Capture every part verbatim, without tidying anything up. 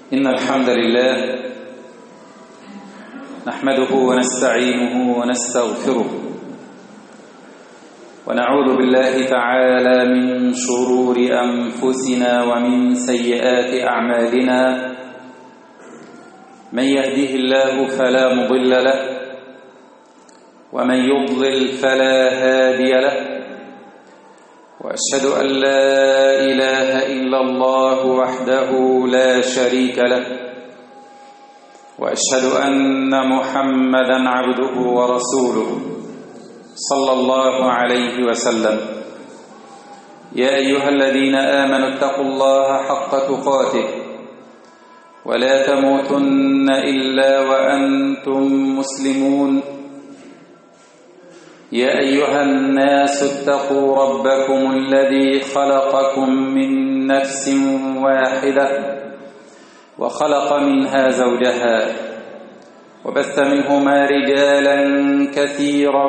إن الحمد لله نحمده ونستعينه ونستغفره ونعوذ بالله تعالى من شرور أنفسنا ومن سيئات أعمالنا. من يهده الله فلا مضل له ومن يضلل فلا هادي له، وأشهد أن لا إله إلا الله وحده لا شريك له، وأشهد أن محمدًا عبده ورسوله صلى الله عليه وسلم. يا أيها الذين آمنوا اتقوا الله حق تقاته ولا تموتن إلا وأنتم مسلمون. يا أيها الناس اتقوا ربكم الذي خلقكم من نفس واحدة وخلق منها زوجها وبث منهما رجالا كثيرا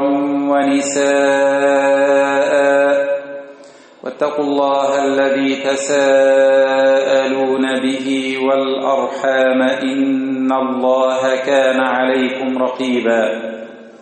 ونساء، واتقوا الله الذي تساءلون به والأرحام إن الله كان عليكم رقيبا.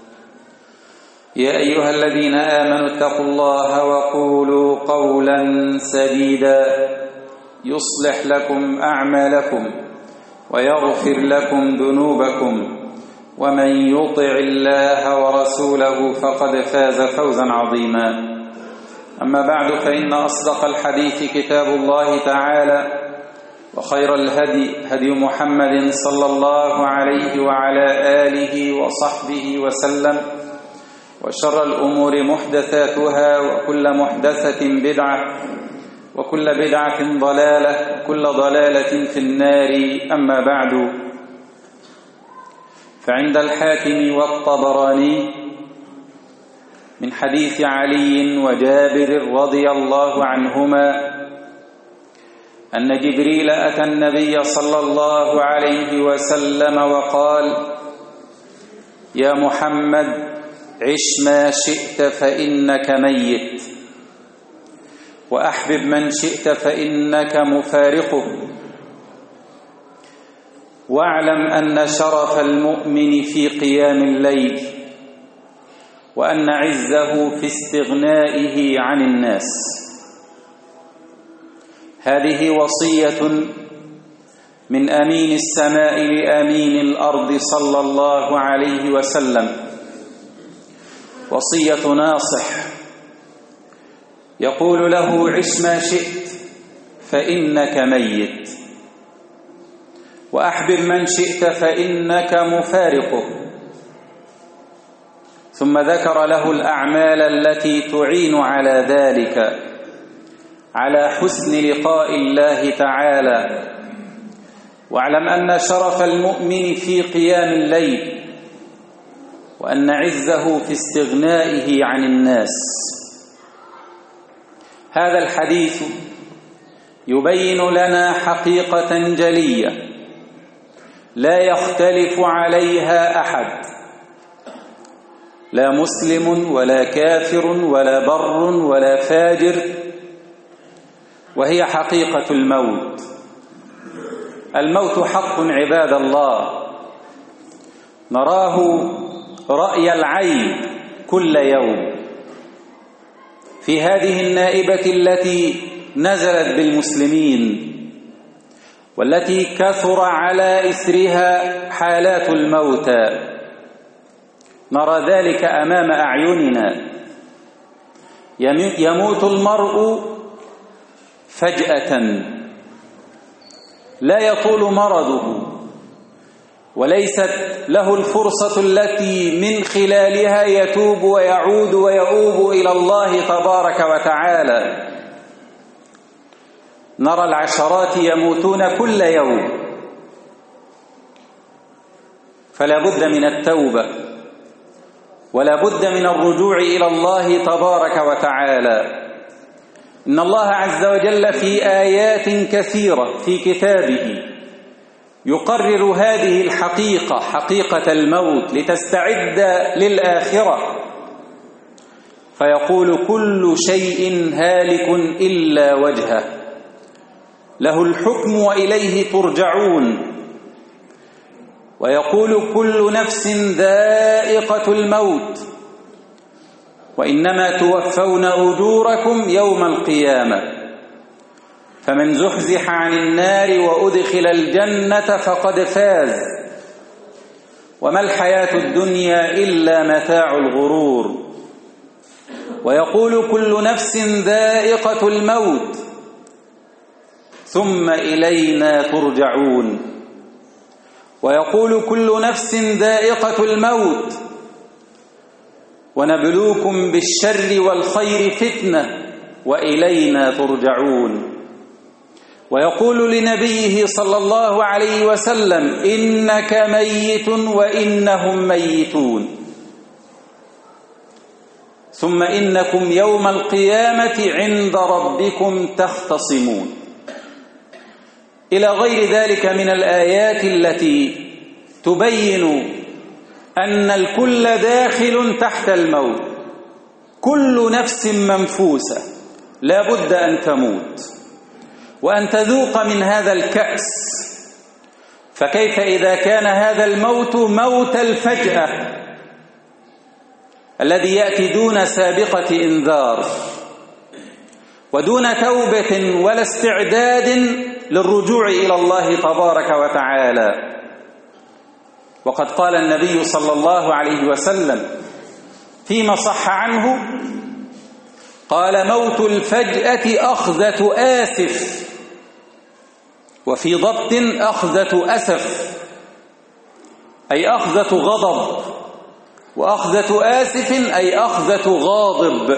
يا أيها الذين آمنوا اتقوا الله وقولوا قولا سديدا يصلح لكم أعمالكم ويغفر لكم ذنوبكم، ومن يطع الله ورسوله فقد فاز فوزا عظيما. أما بعد، فإن أصدق الحديث كتاب الله تعالى، وخير الهدي هدي محمد صلى الله عليه وعلى آله وصحبه وسلم، وشر الأمور محدثاتها، وكل محدثة بدعة، وكل بدعة ضلالة، وكل ضلالة في النار. أما بعد، فعند الحاكم والطبراني من حديث علي وجابر رضي الله عنهما أن جبريل أتى النبي صلى الله عليه وسلم وقال: يا محمد، عش ما شئت فإنك ميت، وأحبب من شئت فإنك مفارقه، واعلم أن شرف المؤمن في قيام الليل، وأن عزه في استغنائه عن الناس. هذه وصية من أمين السماء لأمين الأرض صلى الله عليه وسلم، وصية ناصح يقول له: عش ما شئت فإنك ميت، وأحبب من شئت فإنك مفارقه. ثم ذكر له الأعمال التي تعين على ذلك، على حسن لقاء الله تعالى. واعلم أن شرف المؤمن في قيام الليل، وأن عزه في استغنائه عن الناس. هذا الحديث يبين لنا حقيقة جلية لا يختلف عليها أحد، لا مسلم ولا كافر ولا بر ولا فاجر، وهي حقيقة الموت. الموت حق عباد الله، نراه رأي العين كل يوم. في هذه النائبة التي نزلت بالمسلمين، والتي كثر على إثرها حالات الموتى، نرى ذلك أمام أعيننا. يموت المرء فجأة، لا يطول مرضه، وليست له الفرصة التي من خلالها يتوب ويعود ويؤوب إلى الله تبارك وتعالى. نرى العشرات يموتون كل يوم، فلا بد من التوبة، ولا بد من الرجوع إلى الله تبارك وتعالى. إن الله عز وجل في آيات كثيرة في كتابه يقرر هذه الحقيقة، حقيقة الموت، لتستعد للآخرة، فيقول: كل شيء هالك إلا وجهه، له الحكم وإليه ترجعون. ويقول كل نفس ذائقة الموت وإنما توفون أجوركم يوم القيامة فمن زحزح عن النار وأدخل الجنة فقد فاز وما الحياة الدنيا إلا متاع الغرور. ويقول كل نفس ذائقة الموت ثم إلينا ترجعون. ويقول كل نفس ذائقة الموت ونبلوكم بالشر والخير فتنة وإلينا ترجعون. ويقول لنبيه صلى الله عليه وسلم إنك ميت وإنهم ميتون ثم إنكم يوم القيامة عند ربكم تختصمون، إلى غير ذلك من الآيات التي تبين أن الكل داخل تحت الموت. كل نفس منفوسة لا بد أن تموت وأن تذوق من هذا الكأس، فكيف إذا كان هذا الموت موت الفجأة الذي يأتي دون سابقة إنذار ودون توبة ولا استعداد للرجوع إلى الله تبارك وتعالى. وقد قال النبي صلى الله عليه وسلم فيما صح عنه قال موت الفجأة أخذة آسف، وفي ضبط أخذة أسف، أي أخذة غضب، وأخذة آسف أي أخذة غاضب.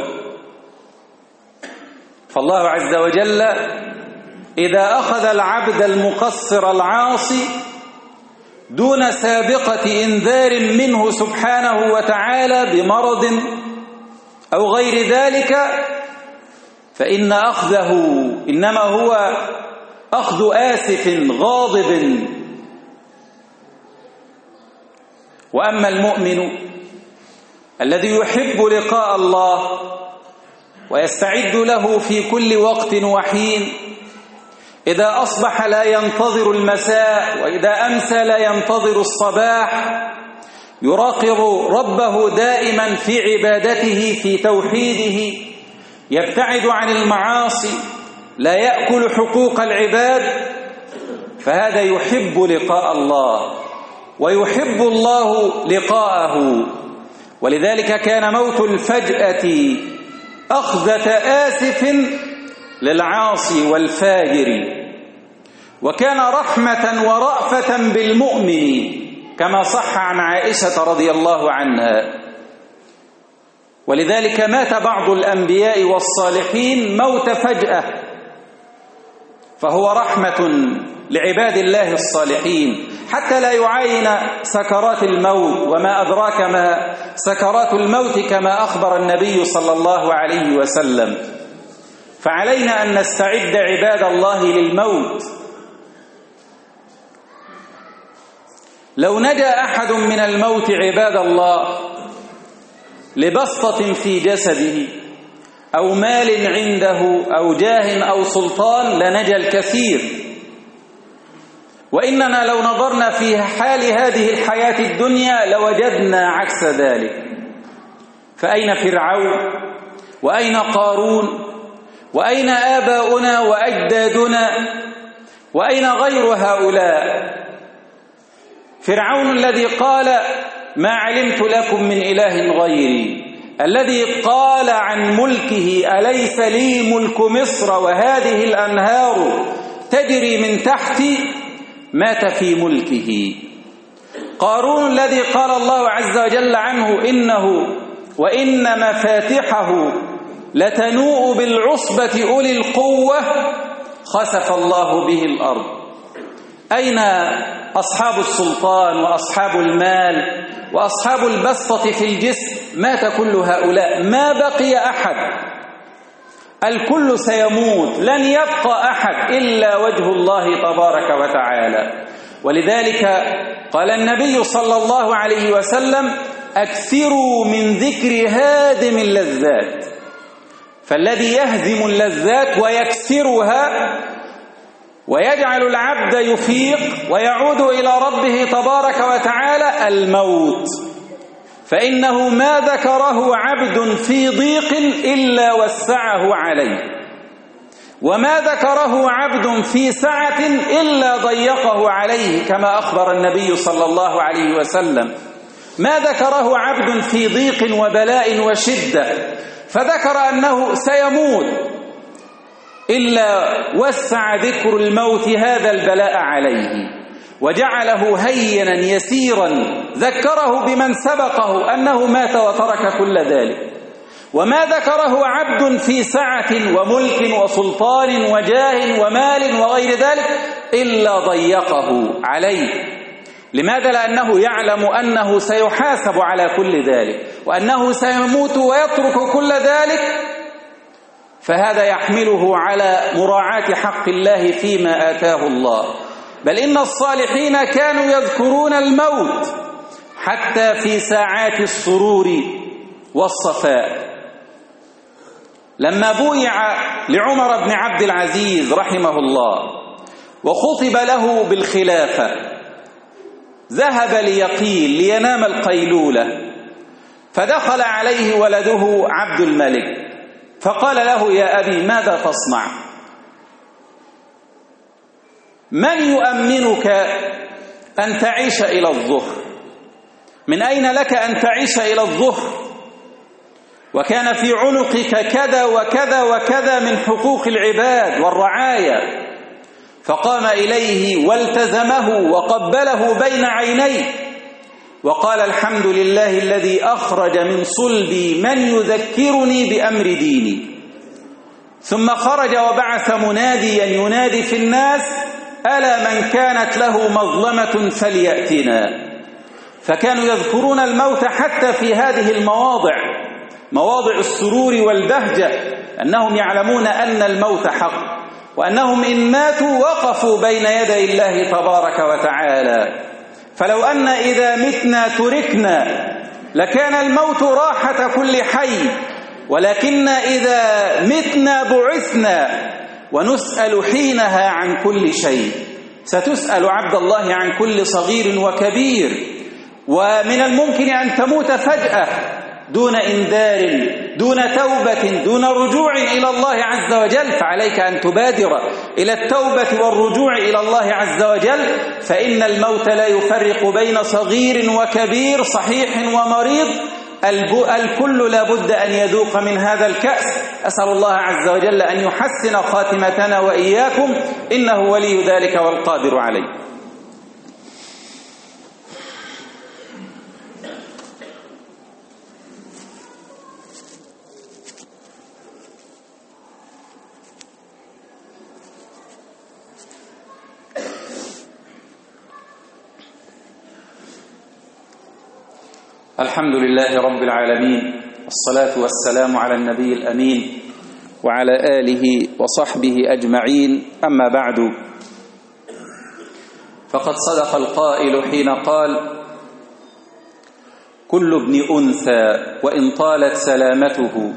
فالله عز وجل إذا أخذ العبد المقصر العاصي دون سابقة إنذار منه سبحانه وتعالى بمرض أو غير ذلك فإن أخذه إنما هو أخذ آسف غاضب. وأما المؤمن الذي يحب لقاء الله ويستعد له في كل وقت وحين، إذا أصبح لا ينتظر المساء وإذا أمسى لا ينتظر الصباح، يراقب ربه دائما في عبادته في توحيده، يبتعد عن المعاصي، لا يأكل حقوق العباد، فهذا يحب لقاء الله ويحب الله لقاءه. ولذلك كان موت الفجأة أخذة آسف للعاصي والفاجر، وكان رحمة ورأفة بالمؤمن كما صح عن عائشة رضي الله عنها. ولذلك مات بعض الأنبياء والصالحين موت فجأة، فهو رحمة لعباد الله الصالحين حتى لا يعاين سكرات الموت. وما أدراك ما سكرات الموت كما أخبر النبي صلى الله عليه وسلم. فعلينا أن نستعد عباد الله للموت. لو نجا أحد من الموت عباد الله لبسطة في جسده أو مال عنده أو جاه أو سلطان لنجا الكثير. وإننا لو نظرنا في حال هذه الحياة الدنيا لوجدنا عكس ذلك. فأين فرعون وأين قارون وأين آباؤنا وأجدادنا وأين غير هؤلاء؟ فرعون الذي قال ما علمت لكم من إله غيري، الذي قال عن ملكه أليس لي ملك مصر وهذه الأنهار تجري من تحتي، مات في ملكه. قارون الذي قال الله عز وجل عنه إنه وإن مفاتحه لتنوء بالعصبة أولي القوة، خسف الله به الأرض. أين أصحاب السلطان وأصحاب المال وأصحاب البسطة في الجسم؟ مات كل هؤلاء، ما بقي أحد، الكل سيموت، لن يبقى أحد إلا وجه الله تبارك وتعالى. ولذلك قال النبي صلى الله عليه وسلم أكثروا من ذكر هادم اللذات، فالذي يهزم اللذات ويكسرها ويجعل العبد يفيق ويعود إلى ربه تبارك وتعالى الموت، فإنه ما ذكره عبد في ضيق إلا وسعه عليه، وما ذكره عبد في سعة إلا ضيقه عليه، كما أخبر النبي صلى الله عليه وسلم: ما ذكره عبد في ضيق وبلاء وشدة فذكر أنه سيموت إلا وسع ذكر الموت هذا البلاء عليه وجعله هينا يسيرا، ذكره بمن سبقه أنه مات وترك كل ذلك. وما ذكره عبد في سعة وملك وسلطان وجاه ومال وغير ذلك إلا ضيقه عليه. لماذا؟ لأنه يعلم أنه سيحاسب على كل ذلك وأنه سيموت ويترك كل ذلك، فهذا يحمله على مراعاة حق الله فيما آتاه الله. بل إن الصالحين كانوا يذكرون الموت حتى في ساعات السرور والصفاء. لما بويع لعمر بن عبد العزيز رحمه الله وخطب له بالخلافة، ذهب ليقيل لينام القيلولة، فدخل عليه ولده عبد الملك فقال له: يا أبي ماذا تصنع؟ من يؤمنك أن تعيش إلى الظهر؟ من أين لك أن تعيش إلى الظهر؟ وكان في عنقك كذا وكذا وكذا من حقوق العباد والرعايا. فقام إليه والتزمه وقبله بين عينيه وقال: الحمد لله الذي أخرج من صلبي من يذكرني بأمر ديني. ثم خرج وبعث مناديا ينادي في الناس: ألا من كانت له مظلمة فليأتنا. فكانوا يذكرون الموت حتى في هذه المواضع، مواضع السرور والبهجة، أنهم يعلمون أن الموت حق، وأنهم إن ماتوا وقفوا بين يدي الله تبارك وتعالى. فلو أن إذا متنا تركنا لكان الموت راحة كل حي، ولكن إذا متنا بعثنا ونسأل حينها عن كل شيء. ستسأل عبد الله عن كل صغير وكبير، ومن الممكن أن تموت فجأة دون إنذار، دون توبة، دون رجوع إلى الله عز وجل. فعليك أن تبادر إلى التوبة والرجوع إلى الله عز وجل، فإن الموت لا يفرق بين صغير وكبير، صحيح ومريض، الكل لا بد أن يذوق من هذا الكأس. أسأل الله عز وجل أن يحسن خاتمتنا وإياكم، إنه ولي ذلك والقادر عليه. الحمد لله رب العالمين، والصلاة والسلام على النبي الأمين وعلى آله وصحبه أجمعين. أما بعد، فقد صدق القائل حين قال: كل ابن أنثى وإن طالت سلامته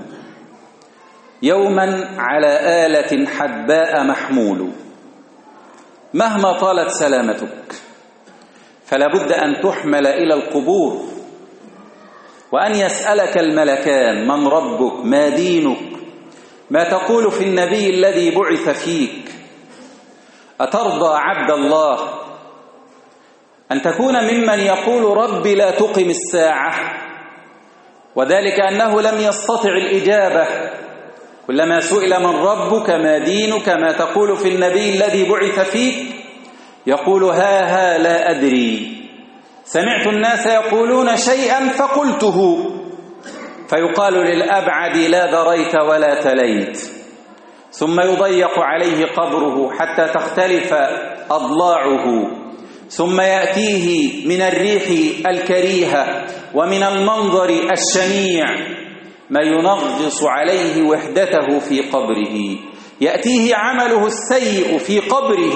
يوما على آلة حدباء محمول. مهما طالت سلامتك فلا بد أن تحمل إلى القبور، وأن يسألك الملكان: من ربك؟ ما دينك؟ ما تقول في النبي الذي بعث فيك؟ أترضى عبد الله أن تكون ممن يقول: ربي لا تقم الساعة، وذلك أنه لم يستطع الإجابة؟ كلما سئل: من ربك؟ ما دينك؟ ما تقول في النبي الذي بعث فيك؟ يقول: ها ها لا أدري، سمعت الناس يقولون شيئا فقلته. فيقال للأبعد: لا دريت ولا تليت. ثم يضيق عليه قبره حتى تختلف أضلاعه، ثم يأتيه من الريح الكريهة ومن المنظر الشنيع ما ينغص عليه وحدته في قبره. يأتيه عمله السيء في قبره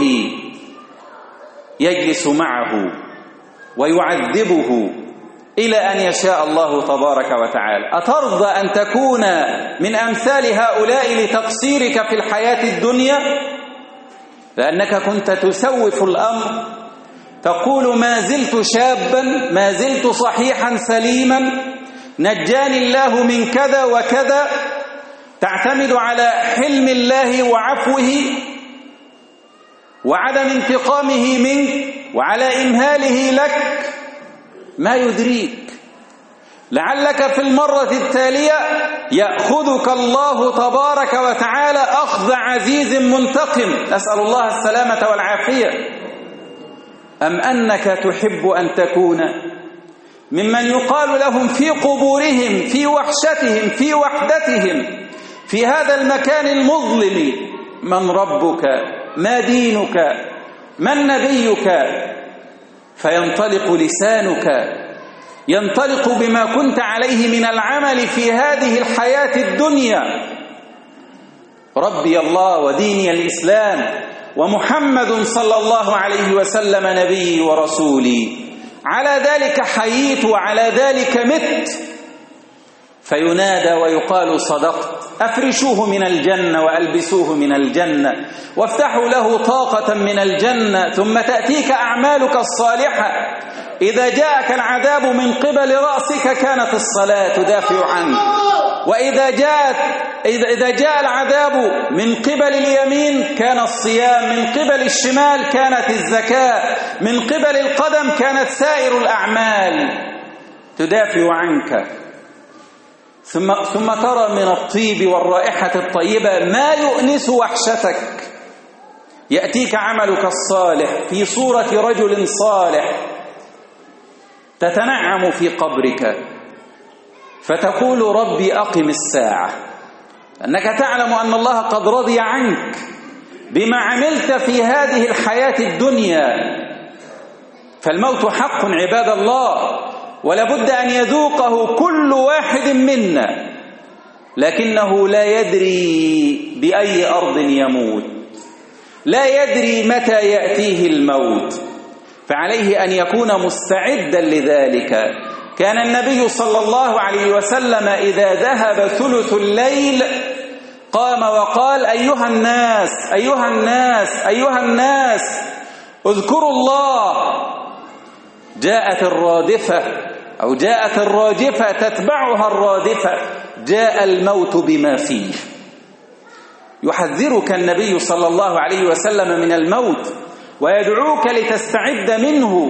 يجلس معه ويعذبه إلى أن يشاء الله تبارك وتعالى. أترضى أن تكون من أمثال هؤلاء لتقصيرك في الحياة الدنيا؟ لأنك كنت تسوف الأمر، تقول ما زلت شابا، ما زلت صحيحا سليما، نجاني الله من كذا وكذا، تعتمد على حلم الله وعفوه وعدم انتقامه منك وعلى إمهاله لك. ما يدريك لعلك في المرة التالية يأخذك الله تبارك وتعالى أخذ عزيز منتقم، نسأل الله السلامة والعافية. أم أنك تحب أن تكون ممن يقال لهم في قبورهم، في وحشتهم، في وحدتهم، في هذا المكان المظلم: من ربك؟ ما دينك؟ من نبيك؟ فينطلق لسانك، ينطلق بما كنت عليه من العمل في هذه الحياة الدنيا: ربي الله وديني الإسلام ومحمد صلى الله عليه وسلم نبي ورسولي، على ذلك حييت وعلى ذلك مت. فينادى ويقال: صدقت، أفرشوه من الجنة وألبسوه من الجنة وافتحوا له طاقة من الجنة، ثم تأتيك أعمالك الصالحة. إذا جاءك العذاب من قبل رأسك كانت الصلاة تدافع عنك، وإذا جاءت إذا جاء العذاب من قبل اليمين كان الصيام، من قبل الشمال كانت الزكاة، من قبل القدم كانت سائر الأعمال تدافع عنك. ثم ثم ترى من الطيب والرائحة الطيبة ما يؤنس وحشتك. يأتيك عملك الصالح في صورة رجل صالح، تتنعم في قبرك فتقول: ربي أقم الساعة، أنك تعلم أن الله قد رضي عنك بما عملت في هذه الحياة الدنيا. فالموت حق عباد الله، ولابد أن يذوقه كل واحد منا، لكنه لا يدري بأي أرض يموت، لا يدري متى يأتيه الموت، فعليه أن يكون مستعدا لذلك. كان النبي صلى الله عليه وسلم إذا ذهب ثلث الليل قام وقال: أيها الناس أيها الناس أيها الناس اذكروا الله. جاءت الرادفة أو جاءت الراجفة تتبعها الرادفة، جاء الموت بما فيه. يحذرك النبي صلى الله عليه وسلم من الموت ويدعوك لتستعد منه.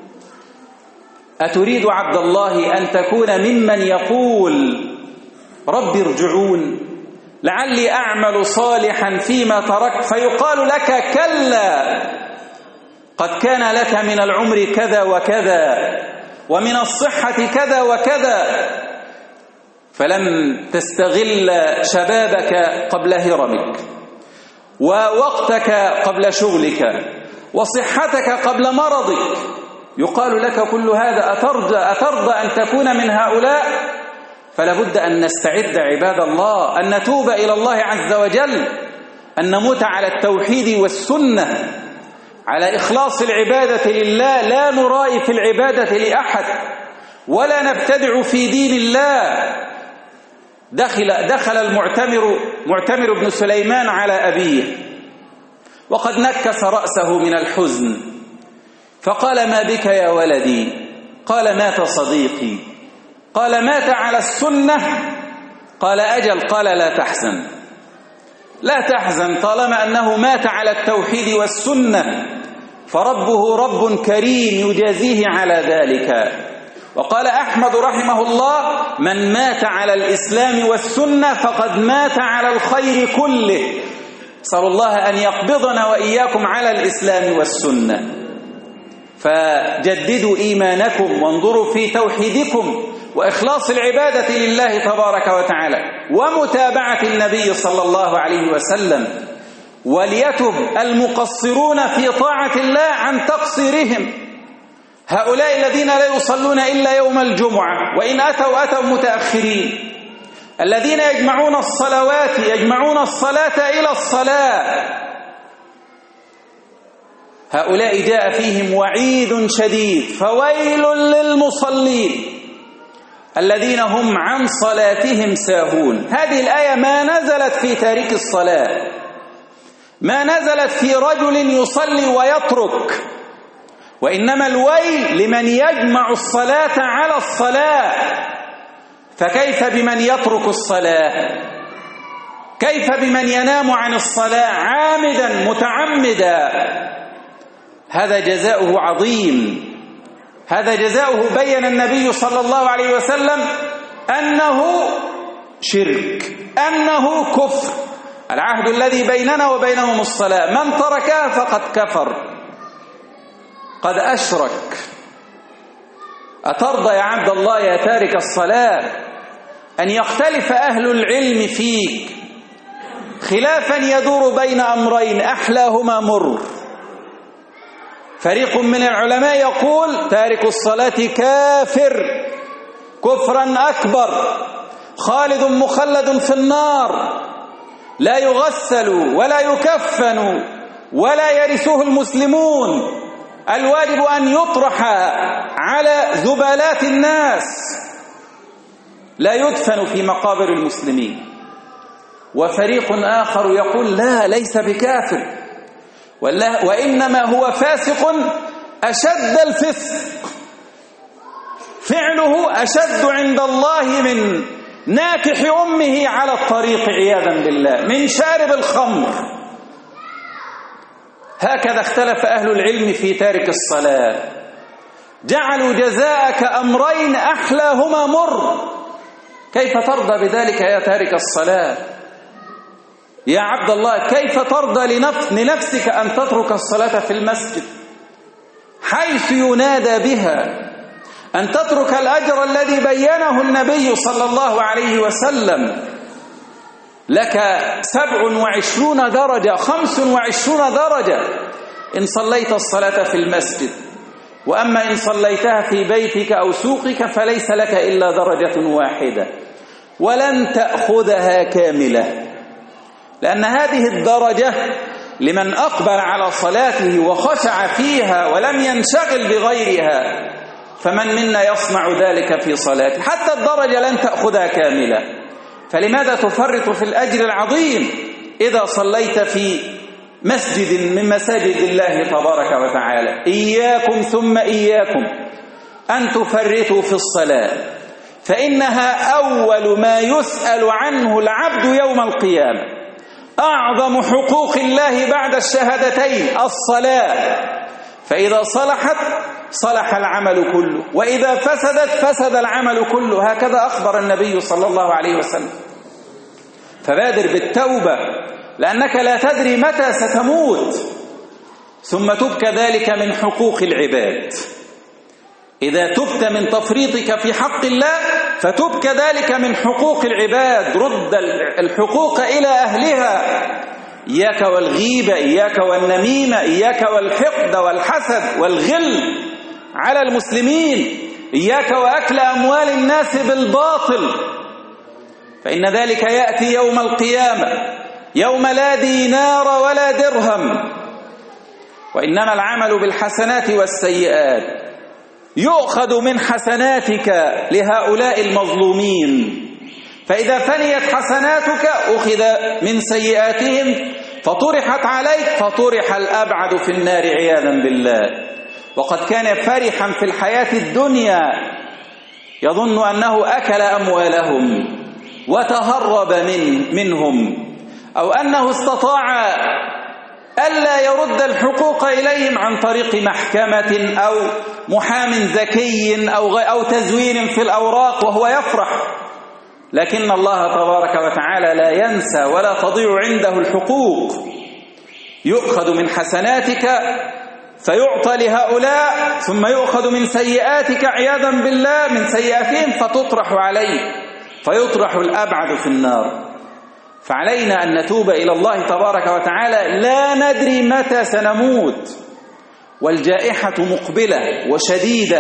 أتريد عبد الله أن تكون ممن يقول: رب ارجعون لعلي أعمل صالحا فيما تركت، فيقال لك: كلا، قد كان لك من العمر كذا وكذا ومن الصحة كذا وكذا، فلم تستغل شبابك قبل هرمك، ووقتك قبل شغلك، وصحتك قبل مرضك. يقال لك كل هذا، أترضى, أترضى أن تكون من هؤلاء؟ فلا بد أن نستعد عباد الله، أن نتوب إلى الله عز وجل، أن نموت على التوحيد والسنة، على إخلاص العبادة لله، لا نرائي في العبادة لأحد ولا نبتدع في دين الله. دخل, دخل المعتمر معتمر بن سليمان على أبيه وقد نكس رأسه من الحزن، فقال: ما بك يا ولدي؟ قال: مات صديقي. قال: مات على السنة؟ قال: أجل. قال: لا تحزن، لا تحزن، طالما أنه مات على التوحيد والسنة فربه رب كريم يجازيه على ذلك. وقال أحمد رحمه الله: من مات على الإسلام والسنة فقد مات على الخير كله. أسأل الله أن يقبضنا وإياكم على الإسلام والسنة. فجددوا إيمانكم وانظروا في توحيدكم وإخلاص العبادة لله تبارك وتعالى ومتابعة النبي صلى الله عليه وسلم، وليتب المقصرون في طاعة الله عن تقصيرهم. هؤلاء الذين لا يصلون إلا يوم الجمعة، وإن أتوا أتوا متأخرين، الذين يجمعون الصلوات يجمعون الصلاة إلى الصلاة، هؤلاء جاء فيهم وعيد شديد: فويل للمصلين الذين هم عن صلاتهم ساهون. هذه الآية ما نزلت في تارك الصلاة، ما نزلت في رجل يصلي ويترك، وإنما الويل لمن يجمع الصلاة على الصلاة. فكيف بمن يترك الصلاة؟ كيف بمن ينام عن الصلاة عامدا متعمدا؟ هذا جزاؤه عظيم، هذا جزاؤه بين النبي صلى الله عليه وسلم أنه شرك، أنه كفر. العهد الذي بيننا وبينهم الصلاة، من تركها فقد كفر، قد أشرك. أترضى يا عبد الله يا تارك الصلاة أن يختلف أهل العلم فيك خلافا يدور بين أمرين أحلاهما مر؟ فريق من العلماء يقول تارك الصلاة كافر كفرا أكبر، خالد مخلد في النار، لا يغسل ولا يكفن ولا يرثه المسلمون، الواجب أن يطرح على زبالات الناس، لا يدفن في مقابر المسلمين. وفريق آخر يقول لا، ليس بكافر، وإنما هو فاسق أشد الفسق، فعله أشد عند الله من ناكح أمه على الطريق عياذا بالله، من شارب الخمر. هكذا اختلف أهل العلم في تارك الصلاة، جعلوا جزاءك أمرين أحلاهما مر. كيف ترضى بذلك يا تارك الصلاة؟ يا عبد الله كيف ترضى لنفسك أن تترك الصلاة في المسجد حيث ينادى بها، أن تترك الأجر الذي بينه النبي صلى الله عليه وسلم؟ لك سبع وعشرون درجة، خمس وعشرون درجة إن صليت الصلاة في المسجد، وأما إن صليتها في بيتك أو سوقك فليس لك إلا درجة واحدة، ولن تأخذها كاملة، لأن هذه الدرجة لمن أقبل على صلاته وخشع فيها ولم ينشغل بغيرها، فمن منا يصنع ذلك في صلاته؟ حتى الدرجة لن تأخذها كاملة، فلماذا تفرط في الأجر العظيم إذا صليت في مسجد من مساجد الله تبارك وتعالى؟ إياكم ثم إياكم أن تفرطوا في الصلاة، فإنها أول ما يسأل عنه العبد يوم القيامة. أعظم حقوق الله بعد الشهادتين الصلاة، فإذا صلحت صلح العمل كله، وإذا فسدت فسد العمل كله، هكذا أخبر النبي صلى الله عليه وسلم. فبادر بالتوبة لأنك لا تدري متى ستموت، ثم تب كذلك من حقوق العباد. إذا تبت من تفريطك في حق الله فتب كذلك من حقوق العباد، رد الحقوق إلى أهلها، إياك والغيبة، إياك والنميمة، إياك والحقد والحسد والغل على المسلمين، إياك وأكل أموال الناس بالباطل، فإن ذلك يأتي يوم القيامة يوم لا دينار ولا درهم، وإنما العمل بالحسنات والسيئات. يؤخذ من حسناتك لهؤلاء المظلومين، فإذا فنيت حسناتك أخذ من سيئاتهم فطرحت عليك، فطرح الأبعد في النار عياذا بالله. وقد كان فرحا في الحياة الدنيا يظن أنه أكل أموالهم وتهرب من منهم، أو أنه استطاع ألا يرد الحقوق إليهم عن طريق محكمة أو محام ذكي أو, أو تزوير في الأوراق وهو يفرح. لكن الله تبارك وتعالى لا ينسى ولا تضيع عنده الحقوق. يؤخذ من حسناتك فيعطى لهؤلاء، ثم يؤخذ من سيئاتك عياذا بالله من سيئاتهم فتطرح عليه، فيطرح الأبعد في النار. فعلينا أن نتوب إلى الله تبارك وتعالى، لا ندري متى سنموت، والجائحة مقبلة وشديدة،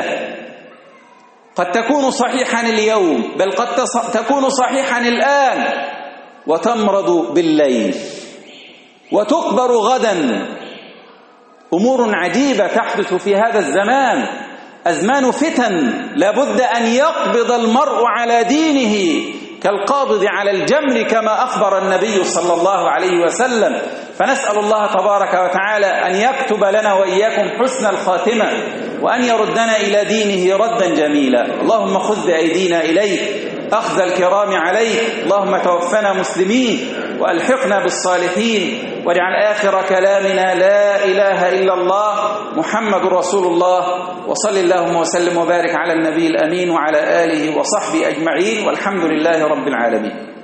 قد تكون صحيحا اليوم، بل قد تكون صحيحا الآن وتمرض بالليل وتقبر غدا. أمور عجيبة تحدث في هذا الزمان، أزمان فتن، لابد أن يقبض المرء على دينه كالقابض على الجمر كما أخبر النبي صلى الله عليه وسلم. فنسأل الله تبارك وتعالى أن يكتب لنا وإياكم حسن الخاتمة، وأن يردنا إلى دينه ردا جميلا. اللهم خذ بأيدينا إليك أخذ الكرام عليك. اللهم توفنا مسلمين وألحقنا بالصالحين، واجعل آخر كلامنا لا إله إلا الله محمد رسول الله. وصل اللهم وسلم وبارك على النبي الأمين وعلى آله وصحبه أجمعين، والحمد لله رب العالمين.